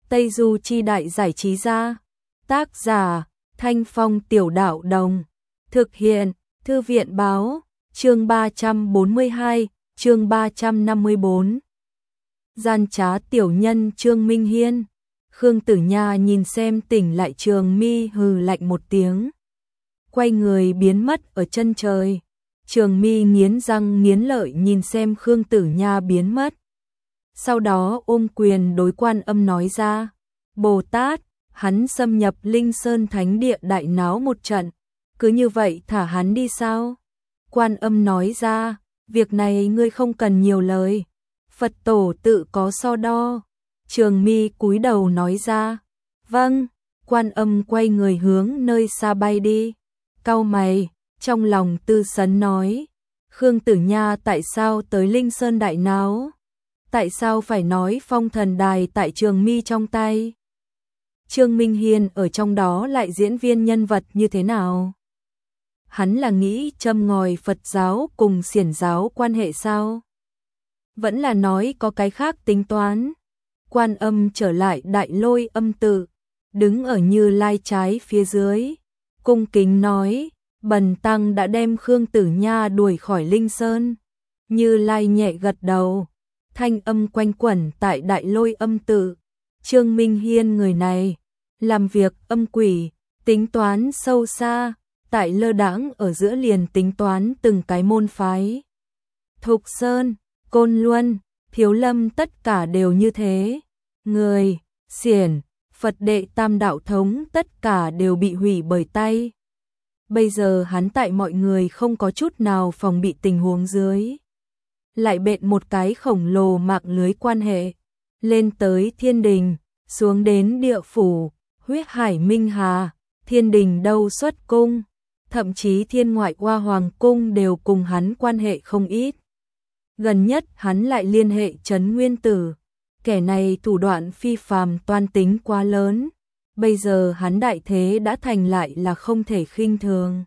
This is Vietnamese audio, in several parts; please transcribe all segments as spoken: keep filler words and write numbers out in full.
Tây Du Chi Đại Giải Trí Gia. Tác giả Thanh Phong Tiểu Đạo Đồng. Thực hiện Thư viện Báo. Chương ba trăm bốn mươi hai, chương ba trăm năm mươi bốn. Gian trá tiểu nhân Trương Minh Hiên. Khương Tử Nha nhìn xem tỉnh lại Trường Mi hừ lạnh một tiếng, quay người biến mất ở chân trời. Trường Mi nghiến răng nghiến lợi nhìn xem Khương Tử Nha biến mất. Sau đó ôm quyền đối Quan Âm nói ra, Bồ Tát, hắn xâm nhập Linh Sơn Thánh Địa đại náo một trận, cứ như vậy thả hắn đi sao? Quan Âm nói ra, việc này ngươi không cần nhiều lời, Phật tổ tự có so đo. Trường Mi cúi đầu nói ra, vâng. Quan Âm quay người hướng nơi xa bay đi. Cau mày, trong lòng tư sấn nói, Khương Tử Nha tại sao tới Linh Sơn đại náo? Tại sao phải nói phong thần đài tại Trường Mi trong tay? Trương Minh Hiên ở trong đó lại diễn viên nhân vật như thế nào? Hắn là nghĩ châm ngòi Phật giáo cùng Xiển giáo quan hệ sao? Vẫn là nói có cái khác tính toán? Quan Âm trở lại Đại Lôi Âm tự, đứng ở Như Lai trái phía dưới, cung kính nói, bần tăng đã đem Khương Tử Nha đuổi khỏi Linh Sơn. Như Lai nhẹ gật đầu, thanh âm quanh quẩn tại Đại Lôi Âm tự. Trương Minh Hiên người này, làm việc âm quỷ, tính toán sâu xa, tại lơ đãng ở giữa liền tính toán từng cái môn phái. Thục Sơn, Côn Luân, Thiếu Lâm tất cả đều như thế. Người, Xiển, Phật đệ tam đạo thống tất cả đều bị hủy bởi tay. Bây giờ hắn tại mọi người không có chút nào phòng bị tình huống dưới, lại bện một cái khổng lồ mạng lưới quan hệ, lên tới thiên đình, xuống đến địa phủ, huyết hải minh hà, thiên đình đâu xuất cung, thậm chí thiên ngoại hoa hoàng cung đều cùng hắn quan hệ không ít. Gần nhất hắn lại liên hệ Trấn Nguyên Tử, kẻ này thủ đoạn phi phàm, toan tính quá lớn, bây giờ hắn đại thế đã thành lại là không thể khinh thường.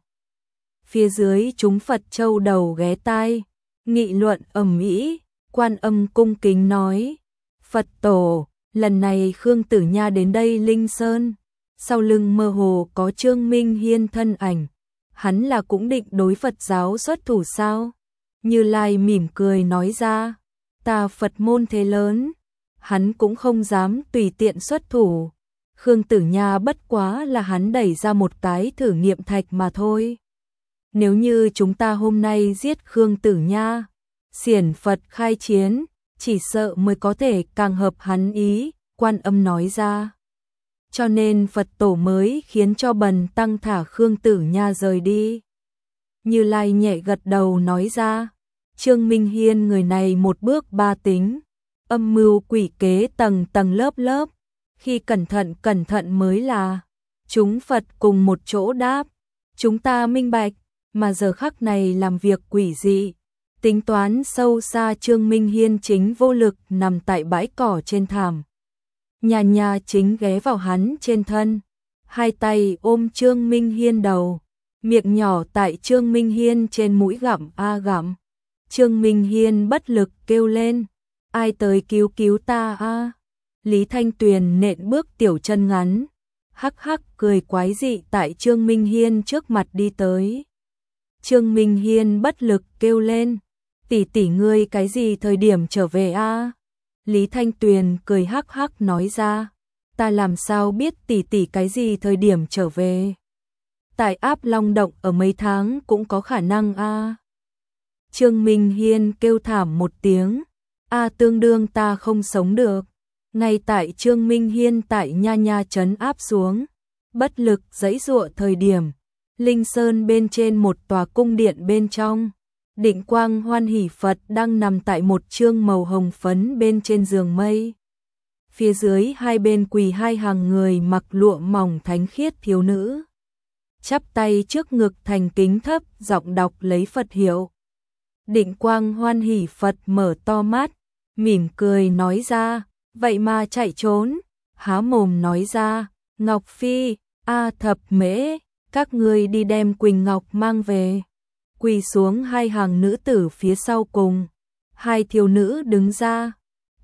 Phía dưới chúng Phật châu đầu ghé tai, nghị luận ầm ĩ. Quan Âm cung kính nói, Phật tổ, lần này Khương Tử Nha đến đây Linh Sơn, sau lưng mơ hồ có Trương Minh Hiên thân ảnh, hắn là cũng định đối Phật giáo xuất thủ sao? Như Lai mỉm cười nói ra, ta Phật môn thế lớn, hắn cũng không dám tùy tiện xuất thủ. Khương Tử Nha bất quá là hắn đẩy ra một cái thử nghiệm thạch mà thôi. Nếu như chúng ta hôm nay giết Khương Tử Nha, Xiển Phật khai chiến, chỉ sợ mới có thể càng hợp hắn ý, Quan Âm nói ra. Cho nên Phật tổ mới khiến cho bần tăng thả Khương Tử Nha rời đi. Như Lai nhẹ gật đầu nói ra, Trương Minh Hiên người này một bước ba tính, âm mưu quỷ kế tầng tầng lớp lớp, khi cẩn thận cẩn thận mới là. Chúng Phật cùng một chỗ đáp, chúng ta minh bạch, mà giờ khắc này làm việc quỷ dị, tính toán sâu xa. Trương Minh Hiên chính vô lực nằm tại bãi cỏ trên thảm. Nhà nhà chính ghé vào hắn trên thân, hai tay ôm Trương Minh Hiên đầu, miệng nhỏ tại Trương Minh Hiên trên mũi gặm a gặm. Trương Minh Hiên bất lực kêu lên, ai tới cứu cứu ta a? Lý Thanh Tuyền nện bước tiểu chân ngắn, hắc hắc cười quái dị tại Trương Minh Hiên trước mặt đi tới. Trương Minh Hiên bất lực kêu lên, tỷ tỷ ngươi cái gì thời điểm trở về a? Lý Thanh Tuyền cười hắc hắc nói ra, ta làm sao biết tỷ tỷ cái gì thời điểm trở về? Tại Áp Long động ở mấy tháng cũng có khả năng a. Trương Minh Hiên kêu thảm một tiếng, a tương đương ta không sống được. Ngay tại Trương Minh Hiên tại nha nha trấn áp xuống, bất lực giãy giụa thời điểm, Linh Sơn bên trên một tòa cung điện bên trong, Định Quang Hoan Hỷ Phật đang nằm tại một chương màu hồng phấn bên trên giường mây. Phía dưới hai bên quỳ hai hàng người mặc lụa mỏng thánh khiết thiếu nữ, chắp tay trước ngực thành kính thấp giọng đọc lấy Phật hiệu. Định Quang Hoan Hỷ Phật mở to mắt, mỉm cười nói ra, vậy mà chạy trốn, há mồm nói ra, Ngọc Phi, A Thập Mễ, các ngươi đi đem Quỳnh Ngọc mang về. Quỳ xuống hai hàng nữ tử phía sau cùng, hai thiếu nữ đứng ra,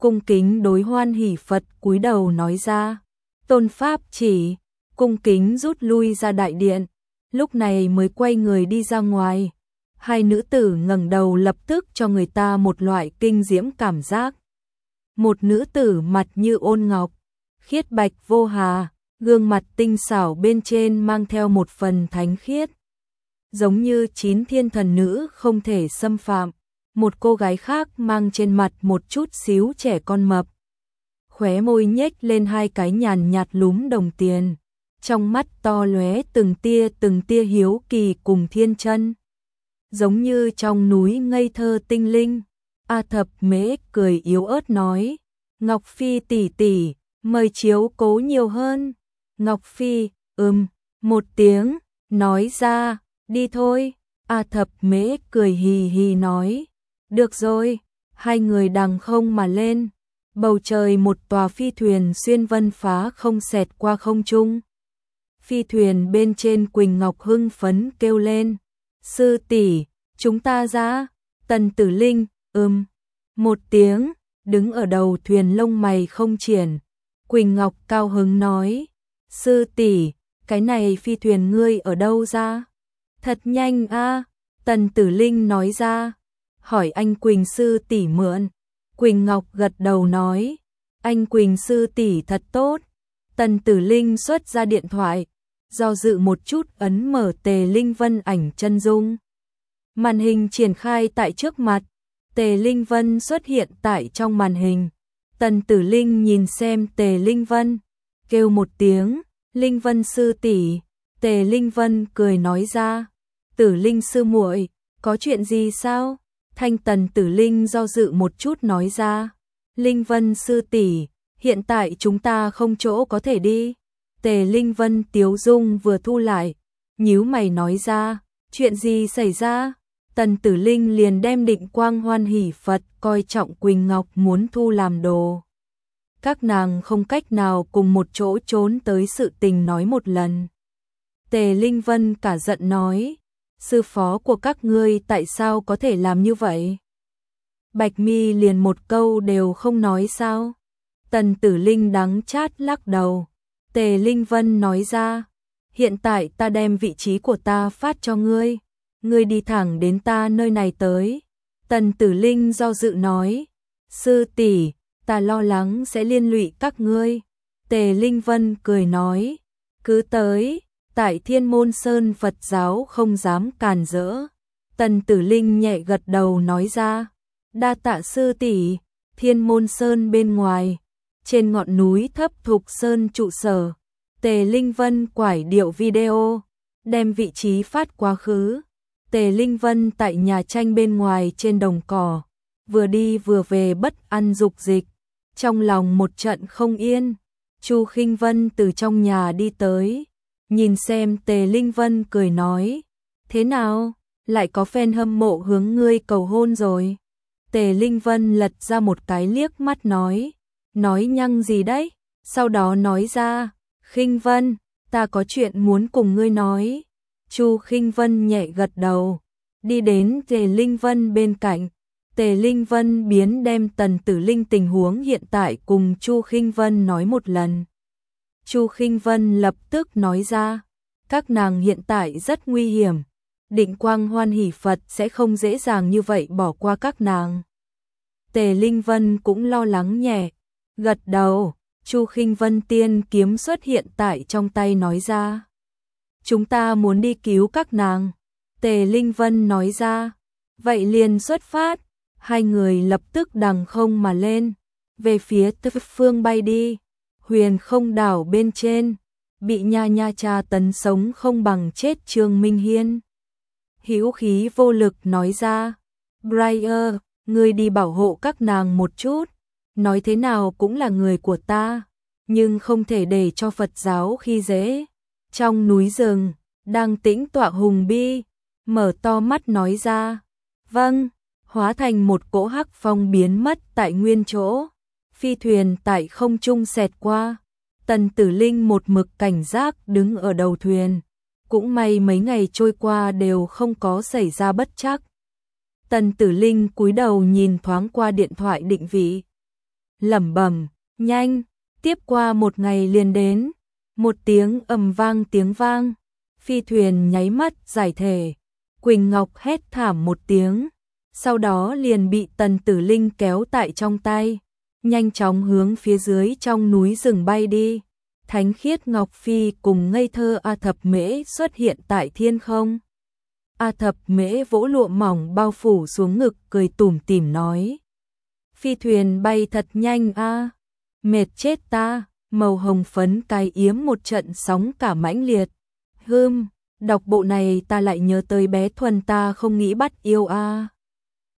cung kính đối Hoan Hỷ Phật cúi đầu nói ra, tôn pháp chỉ, cung kính rút lui ra đại điện, lúc này mới quay người đi ra ngoài. Hai nữ tử ngẩng đầu lập tức cho người ta một loại kinh diễm cảm giác. Một nữ tử mặt như ôn ngọc, khiết bạch vô hà, gương mặt tinh xảo bên trên mang theo một phần thánh khiết, giống như chín thiên thần nữ không thể xâm phạm. Một cô gái khác mang trên mặt một chút xíu trẻ con mập, khóe môi nhếch lên hai cái nhàn nhạt lúm đồng tiền, trong mắt to lóe từng tia từng tia hiếu kỳ cùng thiên chân, giống như trong núi ngây thơ tinh linh. A Thập Mễ cười yếu ớt nói, Ngọc Phi tỷ tỷ, mời chiếu cố nhiều hơn. Ngọc Phi, ừm, một tiếng, nói ra, đi thôi. A Thập Mễ cười hì hì nói, được rồi. Hai người đằng không mà lên, bầu trời một tòa phi thuyền xuyên vân phá không xẹt qua không trung. Phi thuyền bên trên Quỳnh Ngọc hưng phấn kêu lên, sư tỷ, chúng ta ra. Tần Tử Linh, ừm, một tiếng, đứng ở đầu thuyền lông mày không triển. Quỳnh Ngọc cao hứng nói, sư tỷ, cái này phi thuyền ngươi ở đâu ra? Thật nhanh a. Tần Tử Linh nói ra, hỏi anh Quỳnh sư tỷ mượn. Quỳnh Ngọc gật đầu nói, anh Quỳnh sư tỷ thật tốt. Tần Tử Linh xuất ra điện thoại, do dự một chút ấn mở Tề Linh Vân ảnh chân dung. Màn hình triển khai tại trước mặt, Tề Linh Vân xuất hiện tại trong màn hình. Tần Tử Linh nhìn xem Tề Linh Vân, kêu một tiếng, Linh Vân sư tỷ. Tề Linh Vân cười nói ra, Tử Linh sư muội, có chuyện gì sao? Thanh Tần Tử Linh do dự một chút nói ra, Linh Vân sư tỷ, hiện tại chúng ta không chỗ có thể đi. Tề Linh Vân tiếu dung vừa thu lại, nhíu mày nói ra, chuyện gì xảy ra? Tần Tử Linh liền đem Định Quang Hoan Hỷ Phật coi trọng Quỳnh Ngọc muốn thu làm đồ. Các nàng không cách nào cùng một chỗ trốn tới sự tình nói một lần. Tề Linh Vân cả giận nói, sư phó của các ngươi tại sao có thể làm như vậy? Bạch Mi liền một câu đều không nói sao? Tần Tử Linh đắng chát lắc đầu. Tề Linh Vân nói ra, hiện tại ta đem vị trí của ta phát cho ngươi, ngươi đi thẳng đến ta nơi này tới. Tần Tử Linh do dự nói, sư tỷ, ta lo lắng sẽ liên lụy các ngươi. Tề Linh Vân cười nói, cứ tới, tại Thiên Môn Sơn Phật giáo không dám càn rỡ. Tần Tử Linh nhẹ gật đầu nói ra, đa tạ sư tỷ. Thiên Môn Sơn bên ngoài, trên ngọn núi Thấp Thục Sơn trụ sở, Tề Linh Vân quải điệu video, đem vị trí phát quá khứ. Tề Linh Vân tại nhà tranh bên ngoài trên đồng cỏ, vừa đi vừa về bất ăn dục dịch, trong lòng một trận không yên. Chu Khinh Vân từ trong nhà đi tới, nhìn xem Tề Linh Vân cười nói, thế nào, lại có fan hâm mộ hướng ngươi cầu hôn rồi? Tề Linh Vân lật ra một cái liếc mắt nói, nói nhăng gì đấy? Sau đó nói ra, Khinh Vân, ta có chuyện muốn cùng ngươi nói. Chu Khinh Vân nhẹ gật đầu, đi đến Tề Linh Vân bên cạnh. Tề Linh Vân biến đem Tần Tử Linh tình huống hiện tại cùng Chu Khinh Vân nói một lần. Chu Khinh Vân lập tức nói ra, các nàng hiện tại rất nguy hiểm, Định Quang Hoan Hỷ Phật sẽ không dễ dàng như vậy bỏ qua các nàng. Tề Linh Vân cũng lo lắng nhẹ, gật đầu. Chu Khinh Vân tiên kiếm xuất hiện tại trong tay nói ra, chúng ta muốn đi cứu các nàng. Tề Linh Vân nói ra, vậy liền xuất phát. Hai người lập tức đằng không mà lên, về phía Tứ phương bay đi. Huyền Không đảo bên trên, bị nha nha tra tấn sống không bằng chết Trương Minh Hiên. Hữu khí vô lực nói ra, Briar, ngươi đi bảo hộ các nàng một chút, nói thế nào cũng là người của ta, nhưng không thể để cho Phật giáo khi dễ. Trong núi rừng, đang tĩnh tọa Hùng Bi, mở to mắt nói ra, vâng, hóa thành một cỗ hắc phong biến mất tại nguyên chỗ. Phi thuyền tại không trung xẹt qua, Tần Tử Linh một mực cảnh giác đứng ở đầu thuyền, cũng may mấy ngày trôi qua đều không có xảy ra bất trắc. Tần Tử Linh cúi đầu nhìn thoáng qua điện thoại định vị, lẩm bẩm, nhanh, tiếp qua một ngày liền đến. Một tiếng ầm vang tiếng vang, phi thuyền nháy mắt giải thể. Quỳnh Ngọc hét thảm một tiếng, sau đó liền bị Tần Tử Linh kéo tại trong tay, nhanh chóng hướng phía dưới trong núi rừng bay đi. Thánh khiết Ngọc Phi cùng ngây thơ A Thập Mễ xuất hiện tại thiên không. A Thập Mễ vỗ lụa mỏng bao phủ xuống ngực, cười tủm tỉm nói: Phi thuyền bay thật nhanh a, mệt chết ta. Màu hồng phấn cái yếm một trận sóng cả mãnh liệt. Hừm, đọc bộ này ta lại nhớ tới bé Thuần, ta không nghĩ bắt yêu a.